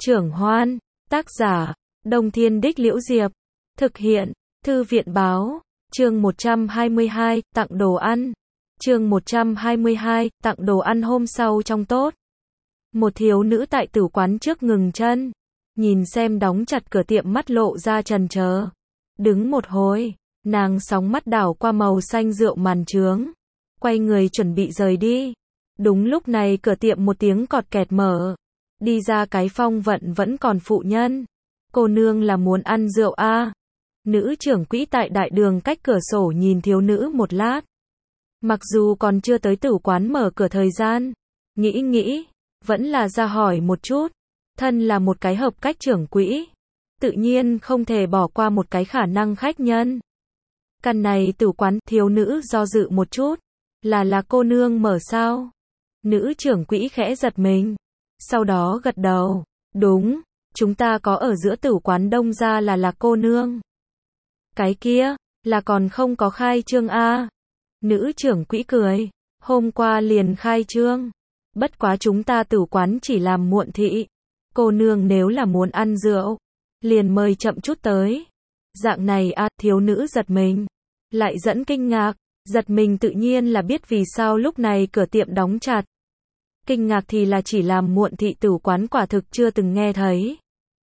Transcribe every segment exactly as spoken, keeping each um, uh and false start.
Trưởng Hoan, tác giả, Đông Thiên Đích Liễu Diệp, thực hiện, Thư viện Báo, chương một trăm hai mươi hai, tặng đồ ăn, chương một trăm hai mươi hai, tặng đồ ăn. Hôm sau trong tốt, một thiếu nữ tại tử quán trước ngừng chân, nhìn xem đóng chặt cửa tiệm, mắt lộ ra trần trờ, đứng một hồi, nàng sóng mắt đảo qua màu xanh rượu màn trướng, quay người chuẩn bị rời đi. Đúng lúc này cửa tiệm một tiếng cọt kẹt mở, đi ra cái phong vận vẫn còn phụ nhân. Cô nương là muốn ăn rượu a? À? Nữ trưởng quỹ tại đại đường cách cửa sổ nhìn thiếu nữ một lát. Mặc dù còn chưa tới tử quán mở cửa thời gian, nghĩ nghĩ, vẫn là ra hỏi một chút. Thân là một cái hợp cách trưởng quỹ, tự nhiên không thể bỏ qua một cái khả năng khách nhân. Căn này tử quán, thiếu nữ do dự một chút, là là cô nương mở sao? Nữ trưởng quỹ khẽ giật mình, sau đó gật đầu, đúng, chúng ta có ở giữa tử quán đông ra là là cô nương. Cái kia, là còn không có khai trương a? Nữ trưởng quỹ cười, hôm qua liền khai trương, bất quá chúng ta tử quán chỉ làm muộn thị. Cô nương nếu là muốn ăn rượu, liền mời chậm chút tới. Dạng này a? Thiếu nữ giật mình, lại dẫn kinh ngạc, giật mình tự nhiên là biết vì sao lúc này cửa tiệm đóng chặt. Kinh ngạc thì là chỉ làm muộn thị tử quán quả thực chưa từng nghe thấy.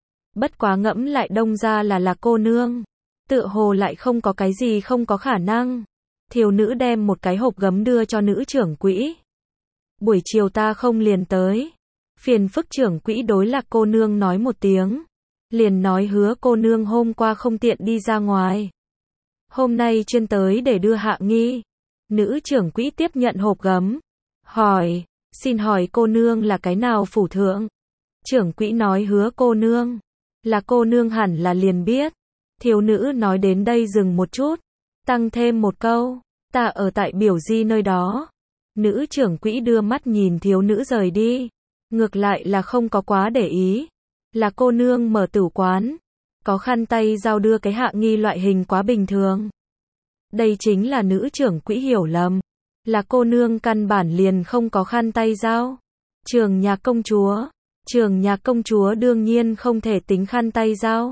Bất quá ngẫm lại đông ra là là cô nương, tựa hồ lại không có cái gì không có khả năng. Thiếu nữ đem một cái hộp gấm đưa cho nữ trưởng quỹ. Buổi chiều ta không liền tới. Phiền phức trưởng quỹ đối lạc cô nương nói một tiếng. Liền nói hứa cô nương hôm qua không tiện đi ra ngoài, hôm nay chuyên tới để đưa hạ nghi. Nữ trưởng quỹ tiếp nhận hộp gấm, hỏi, xin hỏi cô nương là cái nào phủ thượng? Trưởng quỹ nói hứa cô nương, là cô nương hẳn là liền biết. Thiếu nữ nói đến đây dừng một chút, tăng thêm một câu, ta ở tại biểu di nơi đó. Nữ trưởng quỹ đưa mắt nhìn thiếu nữ rời đi, ngược lại là không có quá để ý. Là cô nương mở tử quán, có khăn tay giao đưa cái hạ nghi loại hình quá bình thường. Đây chính là nữ trưởng quỹ hiểu lầm, là cô nương căn bản liền không có khăn tay giao. Trường nhạc công chúa, trường nhạc công chúa đương nhiên không thể tính khăn tay giao.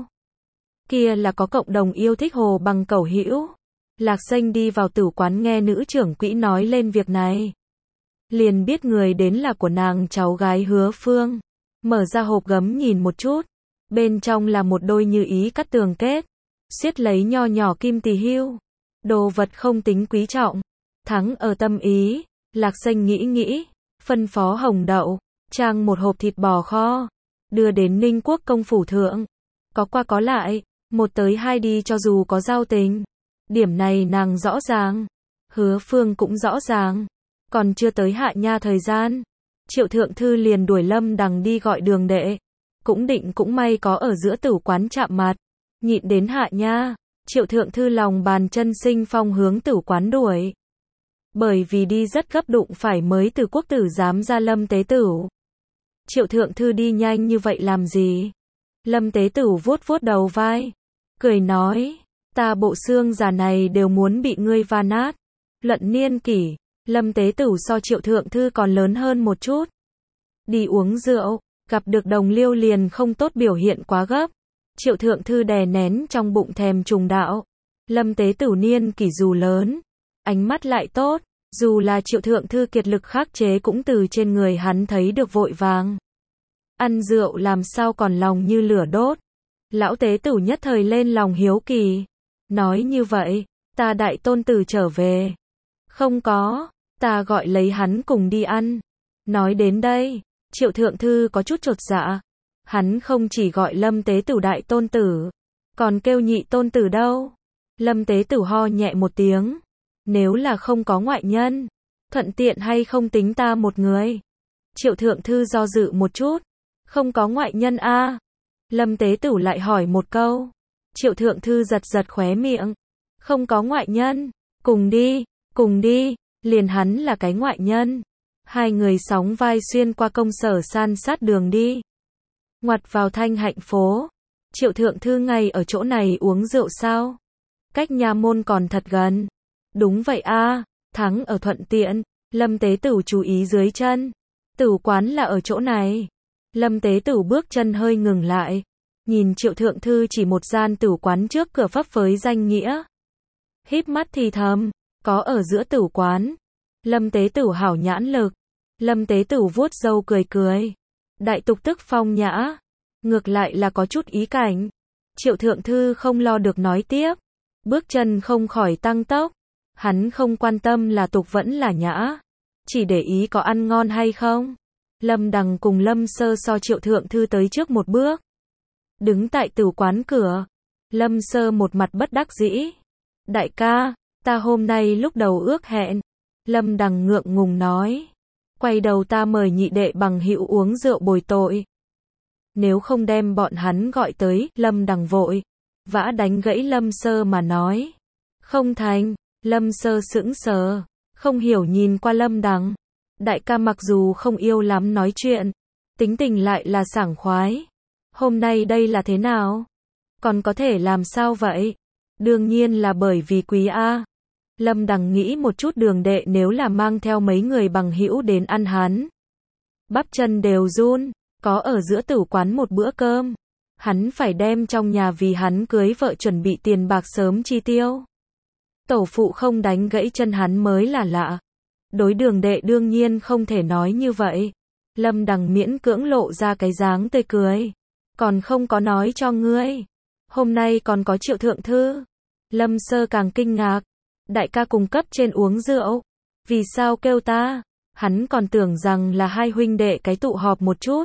Kia là có cộng đồng yêu thích hồ bằng cẩu hữu. Lạc Xanh đi vào tử quán nghe nữ trưởng quỹ nói lên việc này, liền biết người đến là của nàng cháu gái Hứa Phương. Mở ra hộp gấm nhìn một chút, bên trong là một đôi như ý cắt tường kết, siết lấy nho nhỏ kim tỳ hưu. Đồ vật không tính quý trọng, thắng ở tâm ý. Lạc Xanh nghĩ nghĩ, phân phó Hồng Đậu trang một hộp thịt bò kho, đưa đến Ninh Quốc công phủ thượng. Có qua có lại, một tới hai đi cho dù có giao tình. Điểm này nàng rõ ràng, Hứa Phương cũng rõ ràng. Còn chưa tới hạ nha thời gian, Triệu Thượng Thư liền đuổi Lâm Đằng đi gọi đường đệ. Cũng định cũng may có ở giữa tử quán chạm mặt, nhịn đến hạ nha. Triệu Thượng Thư lòng bàn chân sinh phong hướng tử quán đuổi. Bởi vì đi rất gấp đụng phải mới từ quốc tử giám ra Lâm Tế Tửu. Triệu Thượng Thư đi nhanh như vậy làm gì? Lâm Tế Tửu vuốt vuốt đầu vai, cười nói, ta bộ xương già này đều muốn bị ngươi va nát. Luận niên kỷ, Lâm Tế Tửu so Triệu Thượng Thư còn lớn hơn một chút. Đi uống rượu, gặp được đồng liêu liền không tốt biểu hiện quá gấp. Triệu Thượng Thư đè nén trong bụng thèm trùng đạo. Lâm Tế Tửu niên kỷ dù lớn, ánh mắt lại tốt, dù là Triệu Thượng Thư kiệt lực khắc chế cũng từ trên người hắn thấy được vội vàng. Ăn rượu làm sao còn lòng như lửa đốt. Lão Tế Tửu nhất thời lên lòng hiếu kỳ, nói như vậy, ta đại tôn tử trở về. Không có, ta gọi lấy hắn cùng đi ăn. Nói đến đây, Triệu Thượng Thư có chút chột dạ. Hắn không chỉ gọi Lâm Tế Tửu đại tôn tử, còn kêu nhị tôn tử đâu. Lâm Tế Tửu ho nhẹ một tiếng, nếu là không có ngoại nhân, thuận tiện hay không tính ta một người. Triệu Thượng Thư do dự một chút, không có ngoại nhân a? À? Lâm Tế Tửu lại hỏi một câu. Triệu Thượng Thư giật giật khóe miệng, không có ngoại nhân, cùng đi, cùng đi, liền hắn là cái ngoại nhân. Hai người sóng vai xuyên qua công sở san sát đường đi, ngoặt vào Thanh Hạnh phố. Triệu Thượng Thư ngay ở chỗ này uống rượu sao? Cách nha môn còn thật gần. Đúng vậy a, à, thắng ở thuận tiện. Lâm Tế Tửu chú ý dưới chân, tử quán là ở chỗ này. Lâm Tế Tửu bước chân hơi ngừng lại. Nhìn Triệu Thượng Thư chỉ một gian tửu quán trước cửa phấp phới danh nghĩa. Híp mắt thì thầm, có ở giữa tửu quán. Lâm Tế Tửu hảo nhãn lực. Lâm Tế Tửu vuốt râu cười cười. Đại tục tức phong nhã. Ngược lại là có chút ý cảnh. Triệu Thượng Thư không lo được nói tiếp. Bước chân không khỏi tăng tốc. Hắn không quan tâm là tục vẫn là nhã. Chỉ để ý có ăn ngon hay không. Lâm Đằng cùng Lâm Sơ so Triệu Thượng Thư tới trước một bước. Đứng tại tửu quán cửa. Lâm Sơ một mặt bất đắc dĩ. Đại ca, ta hôm nay lúc đầu ước hẹn. Lâm Đằng ngượng ngùng nói. Quay đầu ta mời nhị đệ bằng hữu uống rượu bồi tội. Nếu không đem bọn hắn gọi tới, Lâm Đằng vội. Vã đánh gãy Lâm Sơ mà nói. Không thành, Lâm Sơ sững sờ. Không hiểu nhìn qua Lâm Đằng. Đại ca mặc dù không yêu lắm nói chuyện. Tính tình lại là sảng khoái. Hôm nay đây là thế nào? Còn có thể làm sao vậy? Đương nhiên là bởi vì quý A. Lâm Đằng nghĩ một chút đường đệ nếu là mang theo mấy người bằng hữu đến ăn hắn. Bắp chân đều run, có ở giữa tửu quán một bữa cơm. Hắn phải đem trong nhà vì hắn cưới vợ chuẩn bị tiền bạc sớm chi tiêu. Tổ phụ không đánh gãy chân hắn mới là lạ. Đối đường đệ đương nhiên không thể nói như vậy. Lâm Đằng miễn cưỡng lộ ra cái dáng tươi cười. Còn không có nói cho ngươi. Hôm nay còn có Triệu Thượng Thư. Lâm Sơ càng kinh ngạc. Đại ca cùng cấp trên uống rượu. Vì sao kêu ta? Hắn còn tưởng rằng là hai huynh đệ cái tụ họp một chút.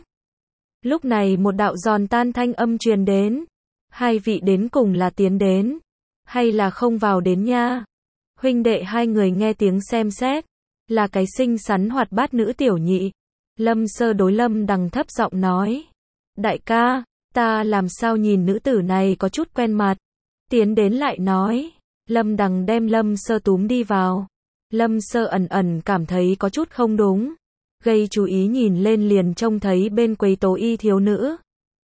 Lúc này một đạo giòn tan thanh âm truyền đến. Hai vị đến cùng là tiến đến. Hay là không vào đến nha? Huynh đệ hai người nghe tiếng xem xét. Là cái xinh xắn hoạt bát nữ tiểu nhị. Lâm Sơ đối Lâm Đằng thấp giọng nói. Đại ca, ta làm sao nhìn nữ tử này có chút quen mặt. Tiến đến lại nói. Lâm Đằng đem Lâm Sơ túm đi vào. Lâm Sơ ẩn ẩn cảm thấy có chút không đúng. Gây chú ý nhìn lên liền trông thấy bên quầy tố y thiếu nữ.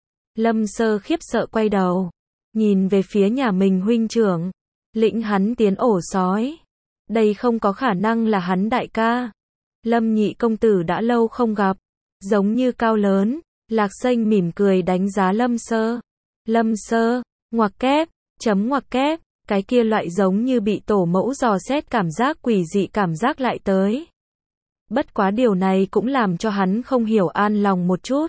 Lâm Sơ khiếp sợ quay đầu. Nhìn về phía nhà mình huynh trưởng. Lĩnh hắn tiến ổ sói. Đây không có khả năng là hắn đại ca. Lâm nhị công tử đã lâu không gặp. Giống như cao lớn. Lạc Xanh mỉm cười đánh giá Lâm Sơ. Lâm Sơ, ngoặc kép, chấm ngoặc kép. Cái kia loại giống như bị tổ mẫu dò xét cảm giác quỷ dị cảm giác lại tới. Bất quá điều này cũng làm cho hắn không hiểu an lòng một chút.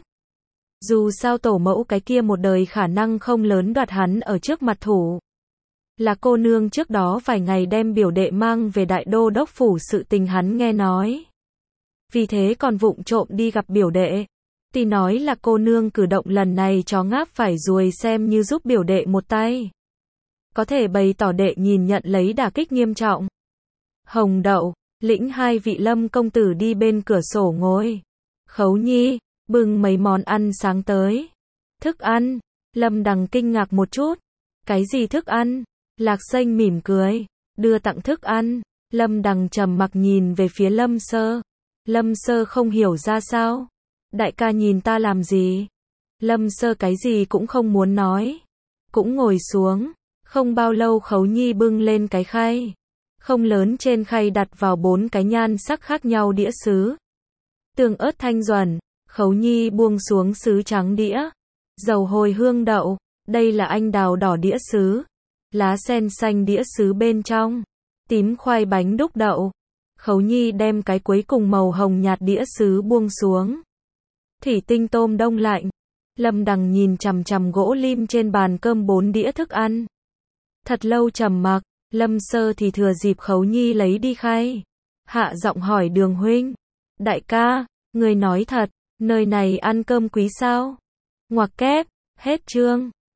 Dù sao tổ mẫu cái kia một đời khả năng không lớn đoạt hắn ở trước mặt thủ. Là cô nương trước đó vài ngày đem biểu đệ mang về đại đô đốc phủ sự tình hắn nghe nói. Vì thế còn vụng trộm đi gặp biểu đệ. Thì nói là cô nương cử động lần này chó ngáp phải ruồi xem như giúp biểu đệ một tay. Có thể bày tỏ đệ nhìn nhận lấy đả kích nghiêm trọng. Hồng Đậu, lĩnh hai vị Lâm công tử đi bên cửa sổ ngồi. Khấu Nhi, bưng mấy món ăn sáng tới. Thức ăn, Lâm Đằng kinh ngạc một chút. Cái gì thức ăn? Lạc Xanh mỉm cười, đưa tặng thức ăn. Lâm Đằng trầm mặc nhìn về phía Lâm Sơ. Lâm Sơ không hiểu ra sao. Đại ca nhìn ta làm gì? Lâm Sơ cái gì cũng không muốn nói. Cũng ngồi xuống. Không bao lâu Khấu Nhi bưng lên cái khay. Không lớn trên khay đặt vào bốn cái nhan sắc khác nhau đĩa sứ. Tương ớt thanh duẩn. Khấu Nhi buông xuống sứ trắng đĩa. Dầu hồi hương đậu. Đây là anh đào đỏ đĩa sứ. Lá sen xanh đĩa sứ bên trong. Tím khoai bánh đúc đậu. Khấu Nhi đem cái cuối cùng màu hồng nhạt đĩa sứ buông xuống. Thủy tinh tôm đông lạnh. Lâm Đằng nhìn chằm chằm gỗ lim trên bàn cơm bốn đĩa thức ăn. Thật lâu trầm mặc, Lâm Sơ thì thừa dịp Khấu Nhi lấy đi khay. Hạ giọng hỏi Đường huynh. Đại ca, người nói thật, nơi này ăn cơm quý sao? Ngoặc kép, hết chương.